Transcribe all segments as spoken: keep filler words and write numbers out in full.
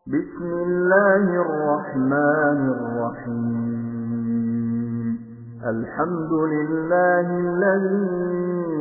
بسم الله الرحمن الرحيم الحمد لله الذي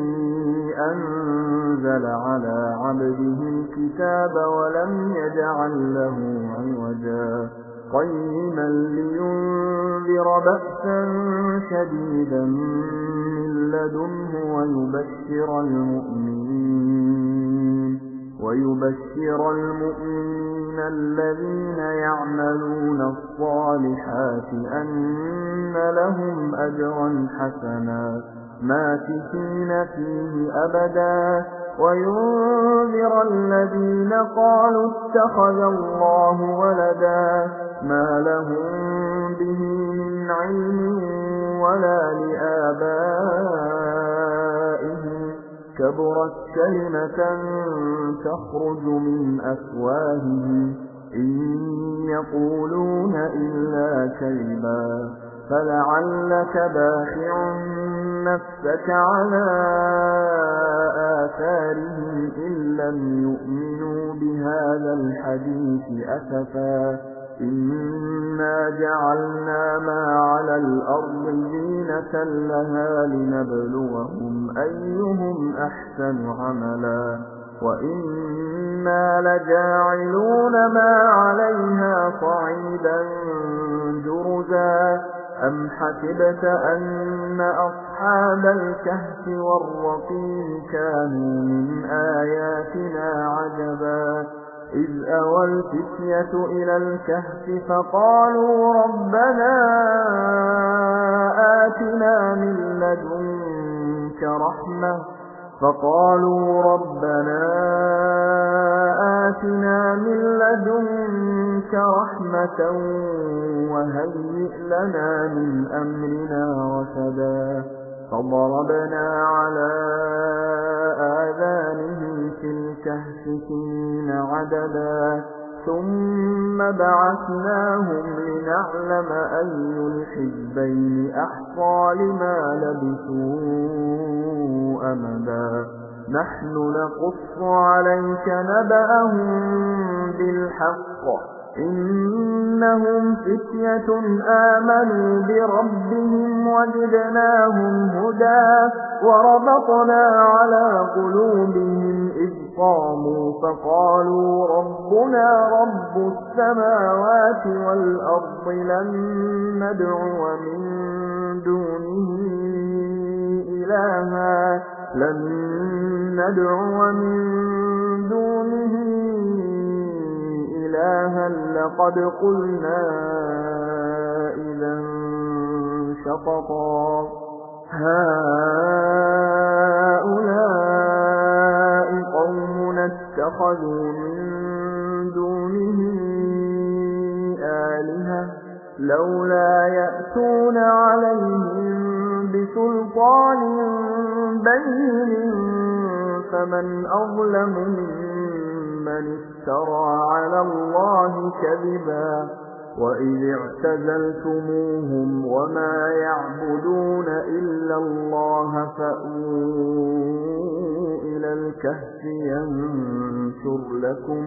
أنزل على عبده الكتاب ولم يجعل له عوجا قيما لينذر بأسا شديدا من لدنه ويبشر المؤمنين ويبشر المؤمنين الذين يعملون الصالحات أن لهم أجرا حسنا ماكثين فيه أبدا وينذر الذين قالوا اتخذ الله ولدا ما لهم به من علم ولا لآبائهم كبرت كلمة تخرج من أفواههم إن يقولون إلا كذبا فلعلك باخع نفسك على آثارهم إن لم يؤمنوا بهذا الحديث أسفا إنا جعلنا ما على الأرض زينة لها لنبلوهم أيهم أحسن عملا وإنا لجاعلون ما عليها صعيدا جرزا أم حسبت أن أصحاب الكهف والرقيم كانوا من آياتنا عجبا إذ أوى الفتية إلى الكهف فقالوا ربنا آتنا من لدنك رحمة فقالوا ربنا آتنا من لدنك رحمة وهيئ لنا من أمرنا رشدا فضربنا على آذانهم في الكهف سنين عددا ثم بعثناهم لنعلم أي الحزبين أحصى لما لبثوا أمدا نحن نقص عليك نبأهم بالحق إنهم فتية آمنوا بربهم وزدناهم هدى وربطنا على قلوبهم إذ قاموا فقالوا ربنا رب السماوات والأرض لن ندعو من دونه إلها لن ندعو من دونه إلها لقد قلنا إذا شططا هؤلاء قومنا اتخذوا من دونه آلهة لولا يأتون عليهم بسلطان بين فمن أظلم ممن افترى على الله كذبا وإذ اعتزلتموهم وما يعبدون إلا الله فأووا إلى الكهف ينشر لكم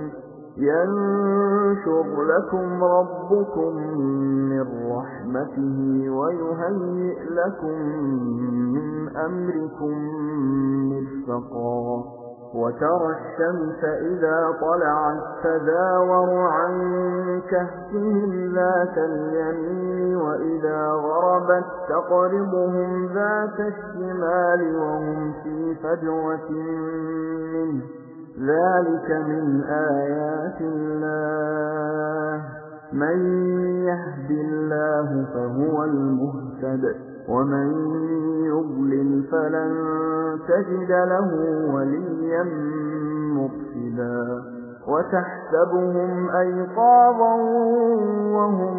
ينشر لكم ربكم من رحمته ويهيئ لكم من أمركم مرفقا وترى الشمس إذا طلعت تزاور عن كهفهم ذات اليمين وإذا غربت تقرضهم ذات الشمال وهم في فجوة منه ذلك من آيات الله من يهد الله فهو المهتد ومن يضلل فلن تجد له وليا مرشدا وتحسبهم أيقاظا وهم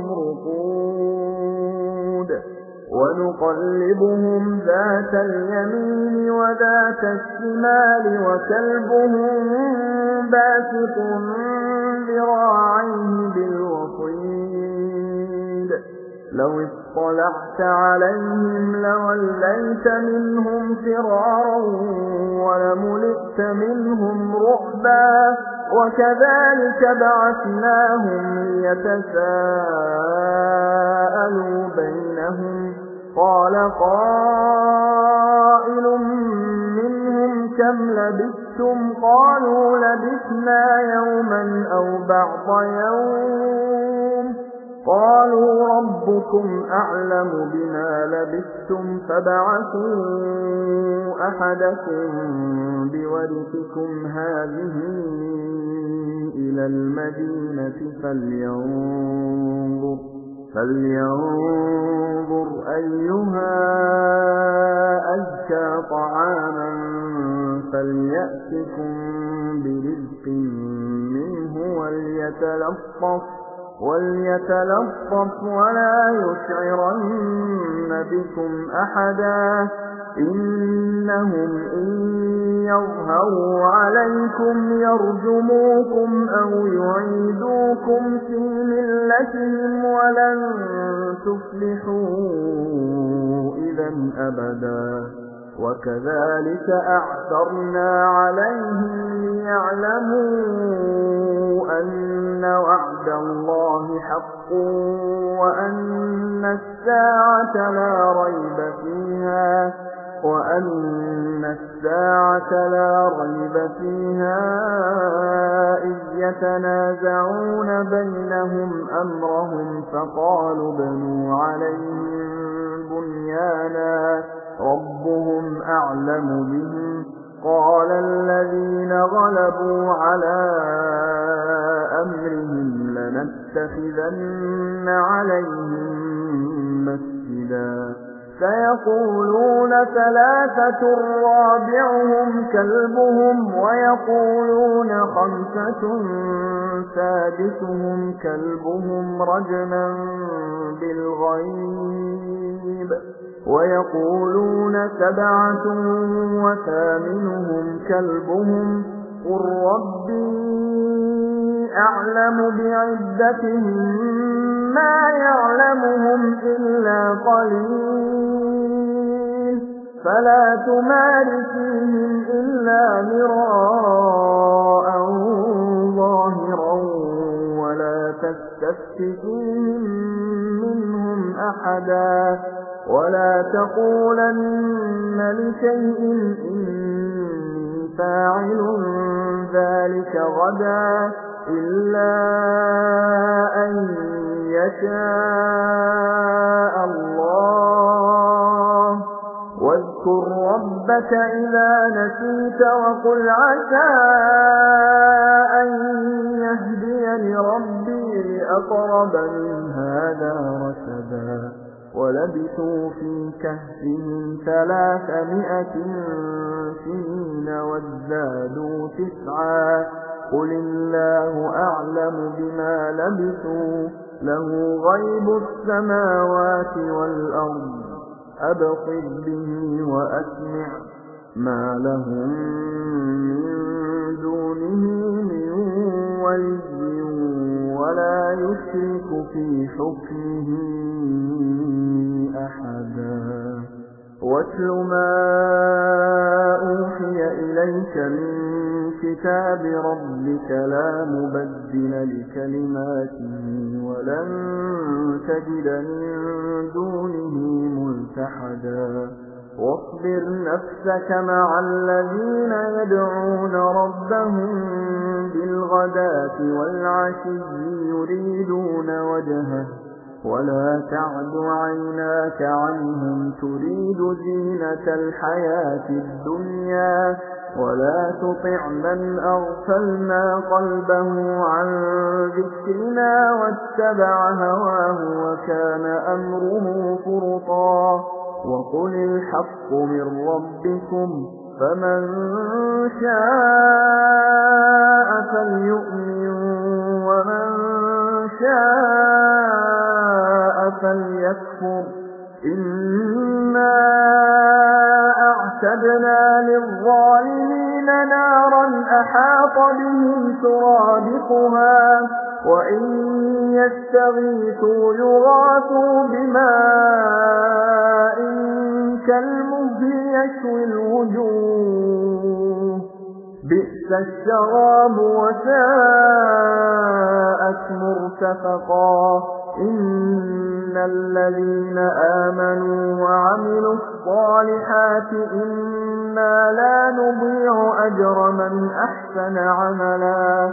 رقود ونقلبهم ذات اليمين وذات الشمال وكلبهم باسط ذراعيه بالوصيد لو اطلعت عليهم لوليت منهم فرارا ولملئت منهم رعبا وكذلك بعثناهم ليتساءلوا بينهم قال قائل منهم كم لبثتم قالوا لبثنا يوما أو بعض يوم قالوا ربكم أعلم بما لبثتم فابعثوا أحدكم بورقكم هذه إلى المدينة فلينظر, فلينظر أيها أزكى طعاما فليأتكم برزق منه وليتلطف وليتلطف ولا يشعرن بكم أحدا إنهم إن يظهروا عليكم يرجموكم أو يعيدوكم في ملتهم ولن تفلحوا إذا أبدا وكذلك أعثرنا عليهم ليعلموا أن وعد الله حق وأن الساعة لا ريب فيها وأن الساعة لا ريب فيها إذ يتنازعون بينهم أمرهم فقالوا بنوا عليهم بنيانا ربهم أعلم بهم قال الذين غلبوا على أمرهم لنتخذن عليهم مسجدا سيقولون ثلاثة رابعهم كلبهم ويقولون خمسة سادسهم كلبهم رجما بالغيب ويقولون سبعة وثامنهم كلبهم قل ربي أعلم بعدتهم ما يعلمهم إلا قليل فلا تمار فيهم إلا مراء ظاهرا ولا تستفت فيهم منهم أحدا ولا تقولن لشيء إني فاعل ذلك غدا إلا أن يشاء الله واذكر ربك إذا نسيت وقل عسى أن يهديني ربي لأقرب من هذا رشدا ولبثوا في كهفهم ثلاثمائة سنين وازدادوا تسعا قل الله أعلم بما لبثوا له غيب السماوات والأرض أبصر به وأسمع ما لهم من دونه من ولي ولا يشرك في حكمه أحدا واتل ما أوحي إليك من كتاب ربك لا مبدل لكلماته ولن تجد من دونه ملتحدا واصبر نفسك مع الذين يدعون ربهم بالغداة والعشي يريدون وجهه ولا تعد عيناك عنهم تريد زينة الحياة الدنيا ولا تطع من أغفلنا قلبه عن ذكرنا واتبع هواه وكان أمره فرطا وقل الحق من ربكم فمن شاء فليؤمن ومن شاء فليكفر إنا أعتدنا للظالمين نارا أحاط بهم سرادقها وإن يستغيثوا يغاثوا بماء كالمهل يشوي الوجوه بئس الشراب وساءت مرتفقا إن الذين آمنوا وعملوا الصالحات إنا لا نضيع أجر من أحسن عملا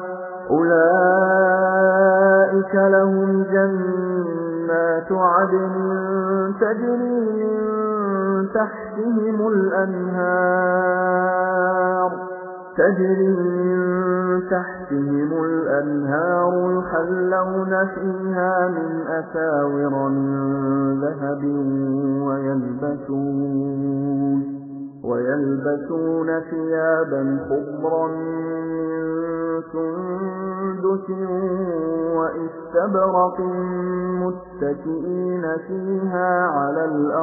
أولئك لهم جنات عدن تجري من تحتهم الأنهار تجري من تحتهم الأنهار يحلون فيها من أساور من ذهب ويلبسون ويلبسون ثيابا خضرا من سندس وإستبرق متكئين فيها على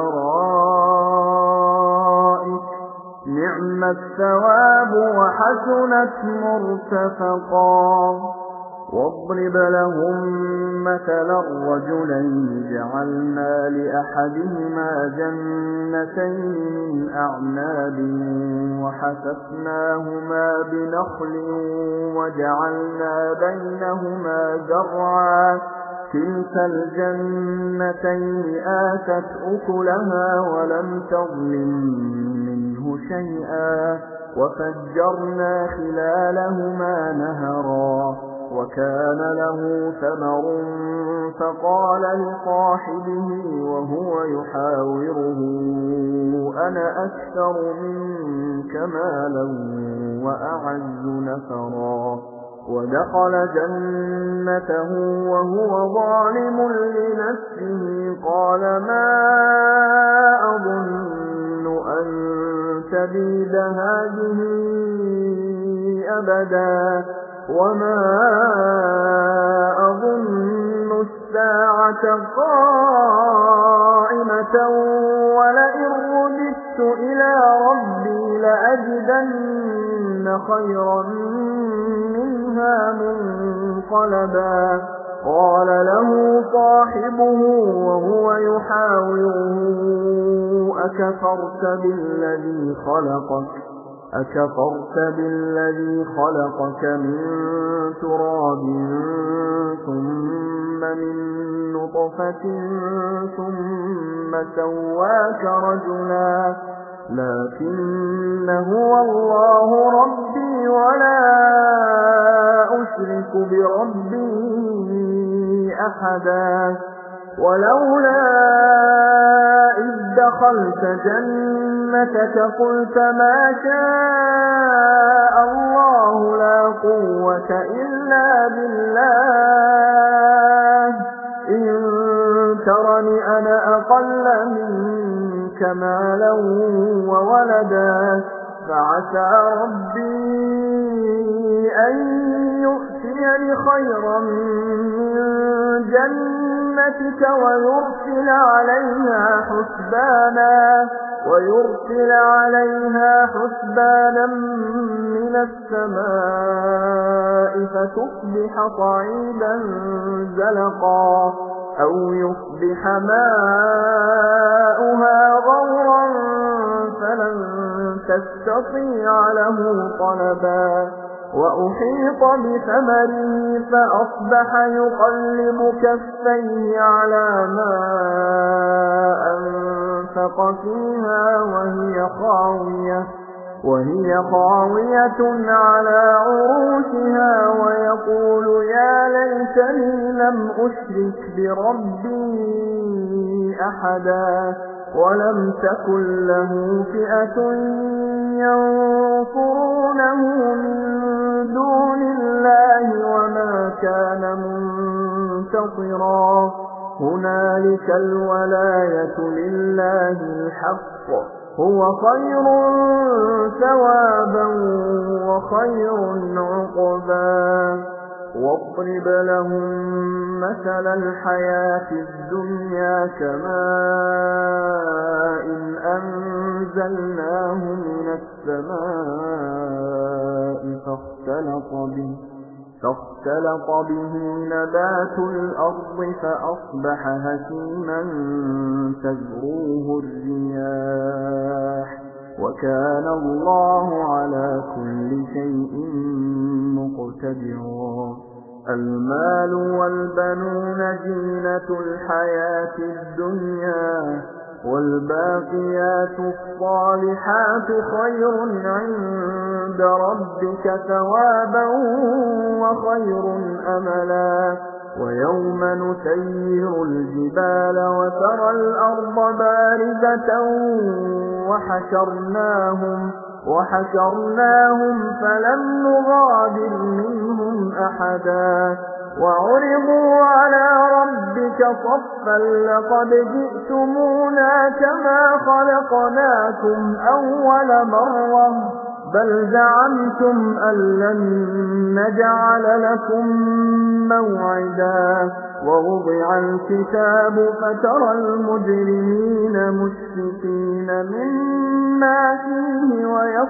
الأرائك نعم الثواب وحسنت مرتفقا واضرب لهم مثلا الرجلين جعلنا لأحدهما جنتين من أعناب وحففناهما بنخل وجعلنا بينهما زرعا تلك الجنتين آتت أكلها ولم تظلم منه شيئا وفجرنا خلالهما نهرا وكان له ثمر فقال لصاحبه وهو يحاوره أنا أكثر منك مالا وأعز نفرا ودخل جنته وهو ظالم لنفسه قال ما أظن أن تبيد هذه أبدا وما أظن الساعة قائمة ولئن رددت إلى ربي لأجدن خيرا منها منقلبا قال له صاحبه وهو يحاوره أكفرت بالذي خلقك أكفرت بالذي خلقك من تراب ثم من نطفة ثم سواك رجلا لكن هو الله ربي ولا أشرك بربي أحدا ولولا إذ دخلت جنتك قلت ما شاء الله لا قوة إلا بالله إن ترني أنا أقل منك مالا وولدا فعسى ربي أن يؤتيني خيرا من جنتك ويرسل عليها حسبانا ويرسل عليها حسبانا من السماء فتصبح صعيدا زلقا أو يصبح ماؤها غورا فلن تستطيع له طلبا وأحيط بثمره فأصبح يقلب كفيه على ما أنفق فيها وهي خاوية وهي خاوية على عروشها ويقول يا ليتني لم أشرك بربي أحدا ولم تكن له فئة ينصرونه من دون الله وما كان منتصرا هنالك الولاية لله الحق هو خير ثوابا وخير عقبا واضرب لهم مثل الحياة الدنيا كماء أنزلناه من السماء فاختلط به فاختلط به نبات الأرض فأصبح هشيما تذروه الرياح وكان الله على كل شيء مقتدرا. المال والبنون زينة الحياة الدنيا، والباقيات الصالحات خير عند ربك ثوابا وخير أملا. ويوم نسير الجبال وترى الأرض بارزة وحشرناهم وحشرناهم فلم نغادر منهم أحدا. وعرضوا على ربك صفا لقد جئتمونا كما خلقناكم أول مرة بل زعمتم أن لن نجعل لكم موعدا. ووضع الكتاب فترى المجرمين مشفقين مما فيه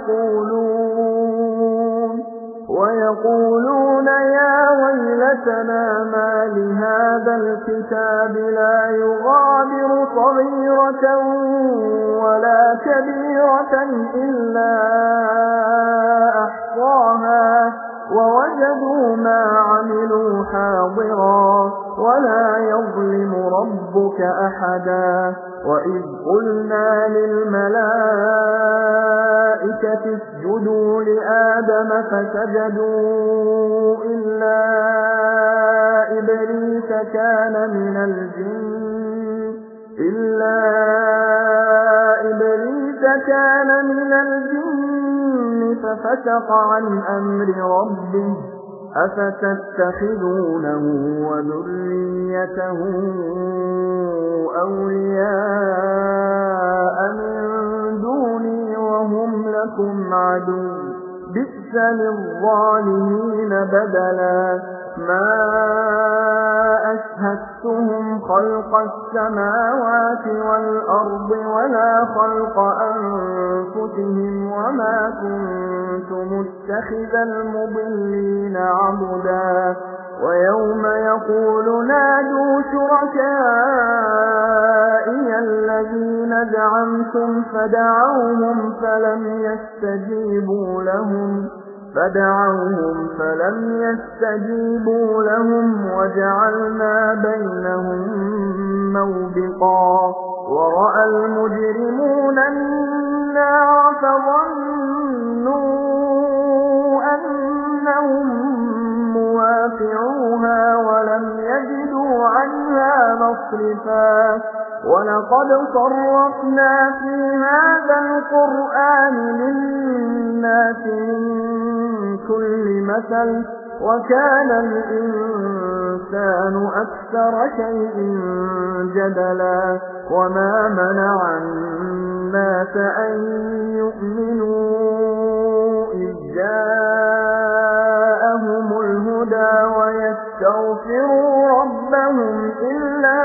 ويقولون ويقولون يا ويلتنا ما لهذا الكتاب لا يغادر صغيرة ولا كبيرة إلا أحصاها ووجدوا ما عملوا حاضرا ولا يظلم ربك أحدا. وإذ قلنا للملائكة اسجدوا لآدم فسجدوا إلا إبليس كان من الجن إلا إبليس كان من الجن ففسق عن أمر ربه أفتتخذونه وذريته أولياء من دوني وهم لكم عدو بئس للظالمين بدلا. ما أشهدتهم خلق السماوات والأرض ولا خلق أنفسهم وما كنت متخذ المضلين عضدا. ويوم يقول نادوا شركائي الذين زعمتم فدعوهم فلم يستجيبوا لهم فدعوهم فلم يستجيبوا لهم وجعلنا بينهم موبقا. ورأى المجرمون النار فظنوا أنهم مواقعوها ولم يجدوا عنها مصرفا. ولقد صرفنا في هذا القرآن للناس من كل مثل وكان الإنسان أكثر شيء جدلا. وما منع الناس أن يؤمنوا إذ جاءهم الهدى ويستغفروا ربهم إلا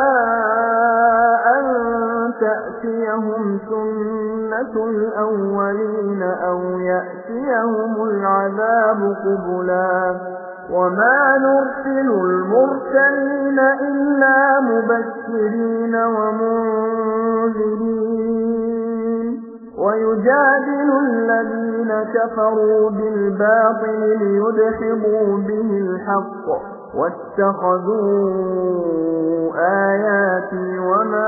أن تأتيهم سنة الأولين أو يأتيهم العذاب قبلا. وما نرسل المرسلين إلا مبشرين ومنذرين ويجادل الذين كفروا بالباطل ليدحضوا به الحق واتخذوا آياتي وما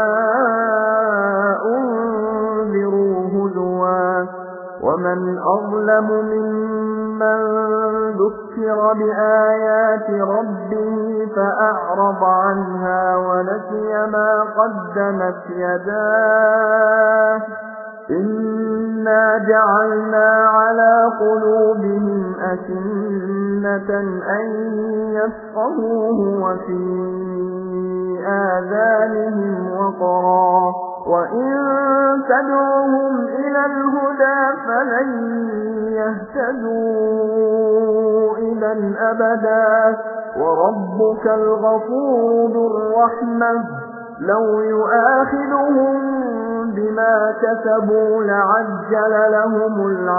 أنذروا هزوا. ومن أظلم ممن ذكر بآيات ربه فأعرض عنها ونسي ما قدمت يداه إنا جعلنا على قلوبهم أكنة أن يفقهوه وفي آذانهم وقرا وإن تدعوهم إلى الهدى فلن يهتدوا إذا أبدا. وربك الغفور ذو الرحمة لو يؤاخذهم بما كسبوا لعجل لهم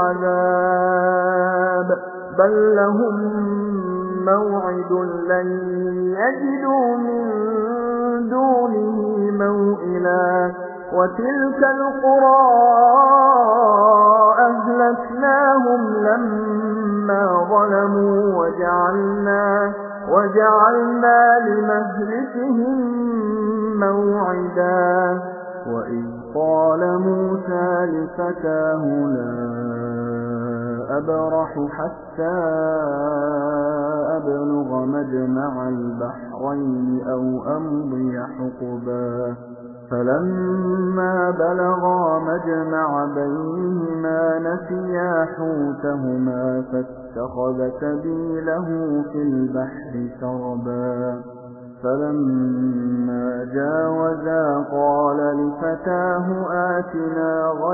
العذاب بل لهم موعد لن يجدوا من دونه موئلا. وتلك القرى أهلكناهم لما ظلموا وجعلنا, وجعلنا لمهلكهم موعدا وإذ قال موسى لفتاه لا أبرح حتى أبلغ مجمع البحرين أو أمضي حقبا فلما بلغا مجمع بينهما نسيا حوتهما فاتخذ سبيله في البحر سربا فلما جاوزا قال لفتاه آتنا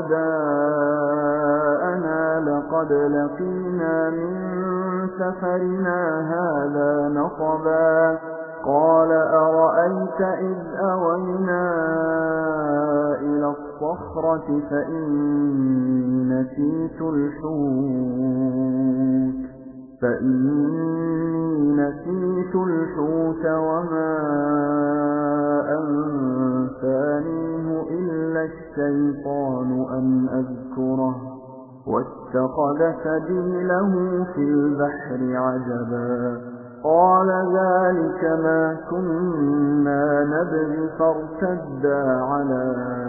غداءنا لقد لقينا من سفرنا هذا نصبا قال أرأيت إذ أوينا إلى الصخرة فإني نسيت الحوت فإني نسيت الحوت وما أنسانيه إلا الشيطان أن أذكره واتخذ سبيله في البحر عجبا قال ذلك ما كنا نبغي فارتدا على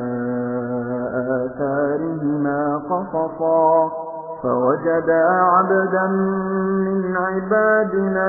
آثارهما قصصا فوجدا عبدا من عبادنا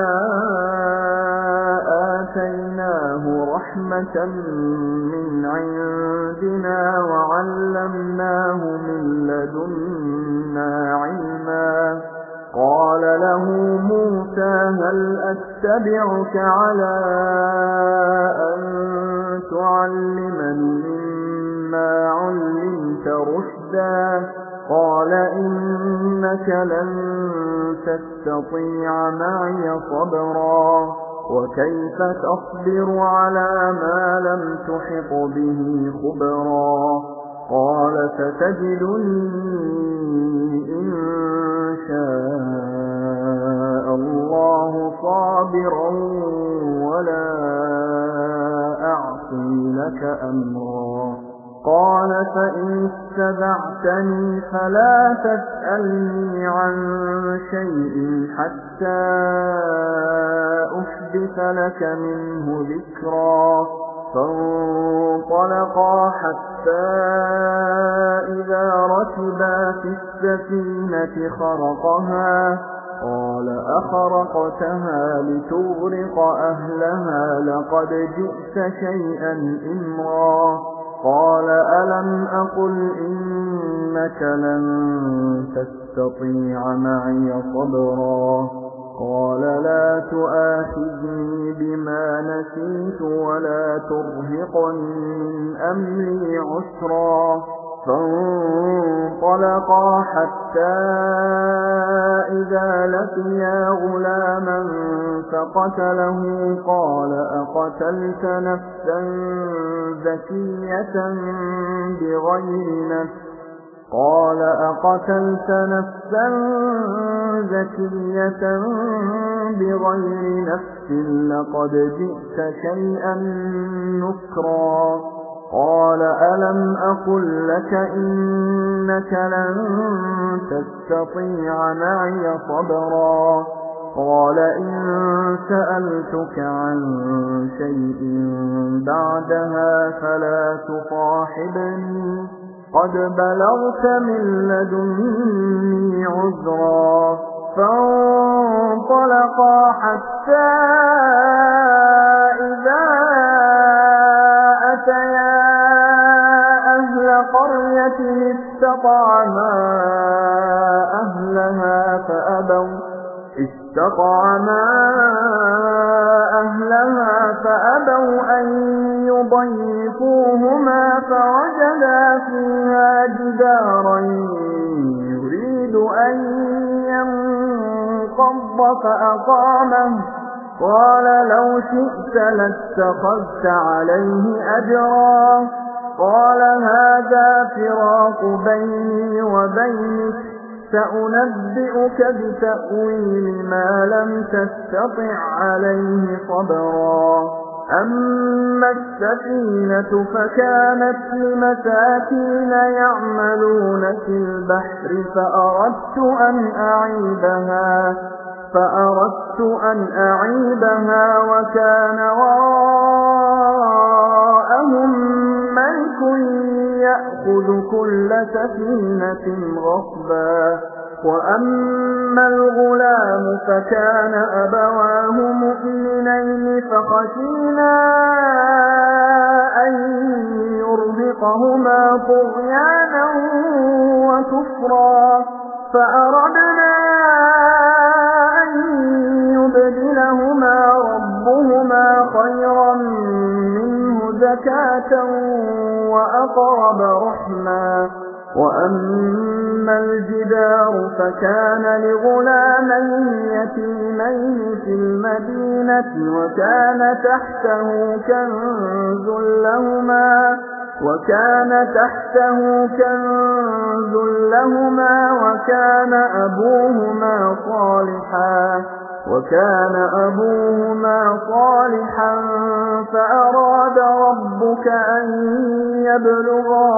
آتيناه رحمة من عندنا وعلمناه من لدنا علما قال له موسى هل أتبعك على أن تعلمني مما علمت رشدا قال إنك لن تستطيع معي صبرا وكيف تصبر على ما لم تحط به خبرا قال ستجدني إن شاء الله صابرا ولا أعصي لك أمرا قال فإن اتبعتني فلا تسألني عن شيء حتى أحدث لك منه ذكرا فانطلقا حتى إذا ركبا في السفينة خرقها قال أخرقتها لتغرق أهلها لقد جئت شيئا إمرا قال ألم أقل إنك لن تستطيع معي صبرا قال لا تؤاخذني بما نسيت ولا ترهقني من أمري عسرا فانطلقا حتى إذا لقيا غلاما فقتله قال أقتلت نفسا زكية بغير نفس قال أقتلت نفسا زكية بغير نفس لقد جئت شيئا نكرا قال ألم أقل لك إنك لن تستطيع معي صبرا قال إن سألتك عن شيء بعدها فلا تصاحبني قد بلغت من لدني عذرا فانطلقا حتى إذا أتيا أهل قرية استطعما أهلها فأبوا استطعما أهلها فأبوا أن يضيفوهما فوجدا فيها جدارا يريد أن ينقض فأقامه قال لو شئت لاتخذت عليه أجرا قال هذا فراق بيني وبينك سأنبئك بتأويل ما لم تستطع عليه صبرا أما السفينة فكانت لمساكين يعملون في البحر فأردت أن أعيبها فأردت أن أعيبها وكان وراءهم ملك يأخذ كل سفينة غصبا وأما الغلام فكان أبواه مؤمنين فخشينا أن يرهقهما طغيانا وكفرا فأردنا أن يبدلهما ربهما خيرا منه زكاة وأقرب رحما وأما الجدار فكان لغلامين يتيمين في المدينة وكان تحته كنز لهما وكان تحته كنز لهما وكان أبوهما صالحا وكان أبوهما صالحا فأراد ربك أن يبلغا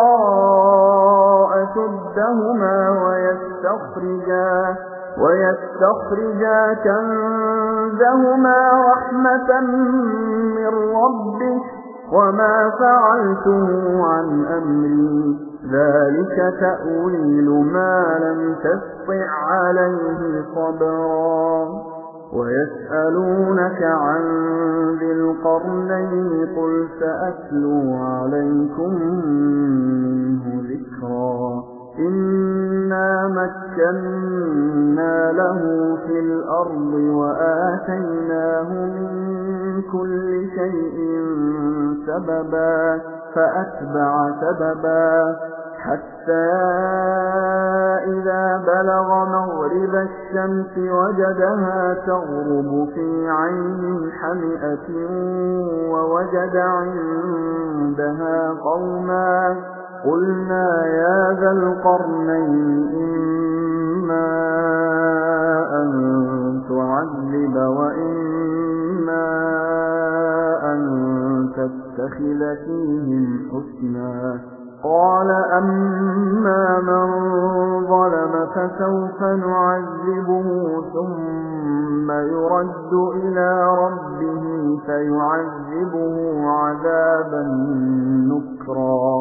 أشدهما ويستخرجا ويستخرجا كنزهما رحمة من ربك وما فعلته عن أمري ذلك تأويل ما لم تستطع عليه صبرا ويسألونك عن ذي القرنين قل سأتلو عليكم منه ذكرا إنا مكنا له في الأرض وآتيناه من كل شيء سببا فأتبع سببا حتى إذا بلغ مغرب الشمس وجدها تغرب في عين حمئة ووجد عندها قوما قلنا يا ذا القرنين إما أن تعذب وإما أن تتخذ فيهم حسنا قال أما من ظلم فسوف نعذبه ثم يرد إلى ربه فيعذبه عذابا نكرا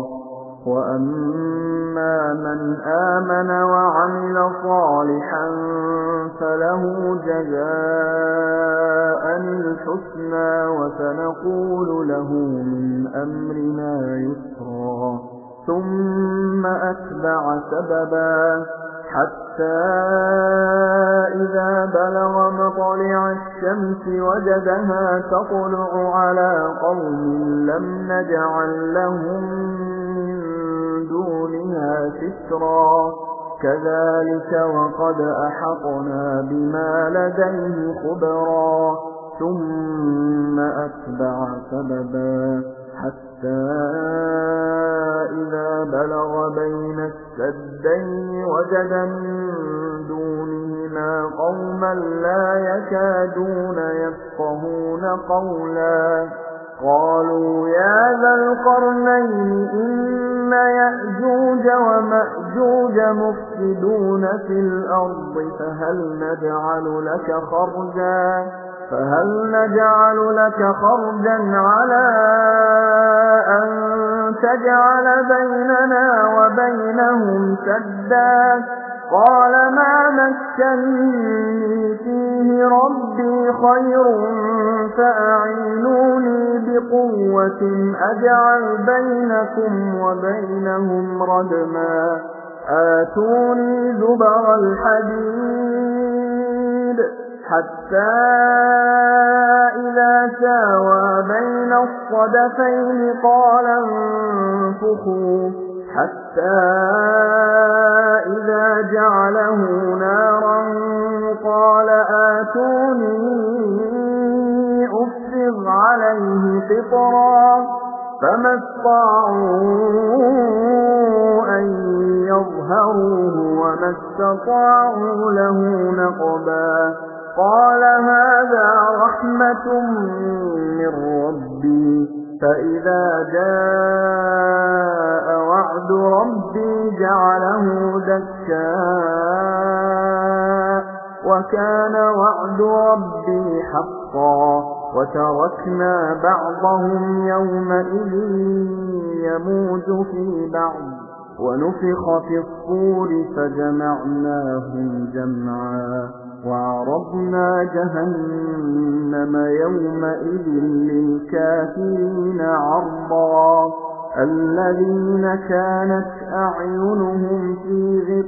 وأما من آمن وعمل صالحا فله جزاء الحسنى وسنقول له من أمرنا يسرا ثم أتبع سببا حتى إذا بلغ مطلع الشمس وجدها تطلع على قوم لم نجعل لهم من دونها سترا كذلك وقد أحطنا بما لديه خبرا ثم أتبع سببا حتى إذا بلغ بين السدين وجد من دونهما قوما لا يكادون يفقهون قولا قالوا يا ذا القرنين إن يأجوج ومأجوج مفسدون في الأرض فهل نجعل لك خرجا فهل نجعل لك خرجا على أن تجعل بيننا وبينهم سدا قال ما مكنني فيه ربي خير فأعينوني بقوة أجعل بينكم وبينهم ردما آتوني زبر الحديد حتى إذا ساوى بين الصدفين قال انفخوا حتى إذا جعله نارا قال آتوني أفرغ عليه قطرا فما استطاعوا أن يظهروه وما استطاعوا له نقبا قال هذا رحمة من ربي ربي فإذا جاء وعد ربي جعله دكاء وكان وعد ربي حقا وتركنا بعضهم يومئذ يموج في بعض ونفخ في الصور فجمعناهم جمعا وعرضنا جهنم يومئذ للكافرين عرضا الذين كانت أعينهم في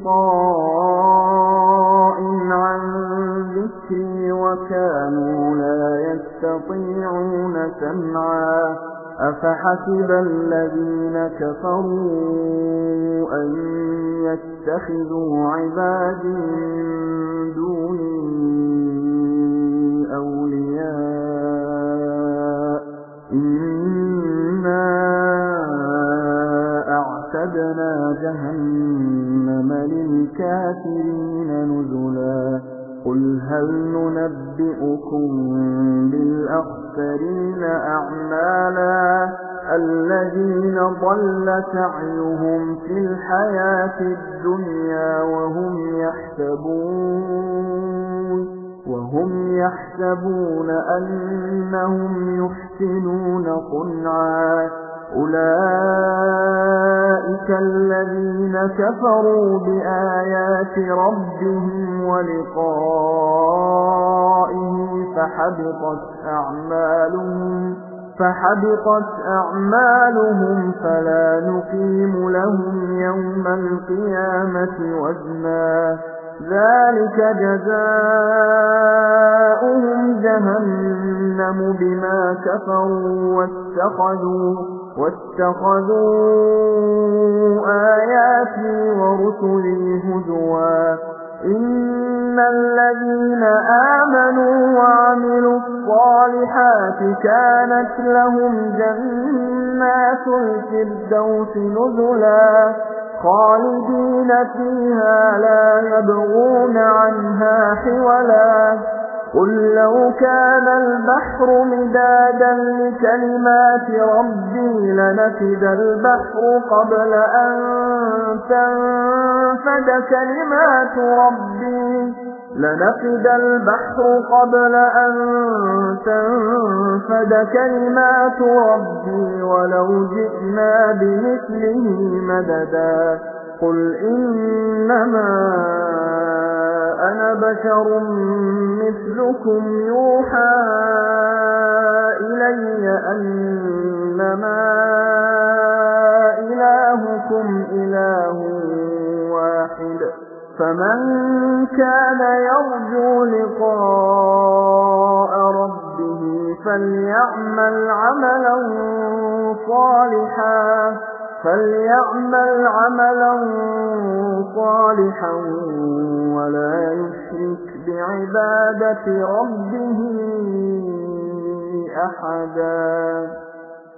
غطاء عن ذكري وكانوا لا يستطيعون سمعا أفحسب الذين كفروا أن يتخذوا عبادي من دوني أولياء إنا أعتدنا جهنم للكافرين نزلا قل هل ننبئكم بالأخسرين أعمالا الذين ضل سعيهم في الحياة الدنيا وهم يحسبون وهم يحسبون أنهم يحسنون صنعا أولئك الذين كفروا بآيات ربهم ولقائه فحبطت أعمالهم فحبطت أعمالهم فلا نقيم لهم يوم القيامة وزنا ذلك جزاؤهم جهنم بما كفروا واتخذوا واتخذوا آياتي ورسلي هزوا إن الذين آمنوا وعملوا الصالحات كانت لهم جنات الفردوس نزلا خالدين فيها لا يبغون عنها حولا قل لو كان البحر مدادا لكلمات ربي لنفد البحر قبل أن تنفد كلمات ربي لنفد البحر قبل أن تنفد كلمات ربي ولو جئنا بمثله مددا قل إنما أنا بشر مثلكم يوحى إلي أنما إلهكم إله واحد فمن كان يرجو لقاء ربه فليعمل عملا صالحا فليعمل عملا صالحا ولا يشرك بعبادة ربه أحدا.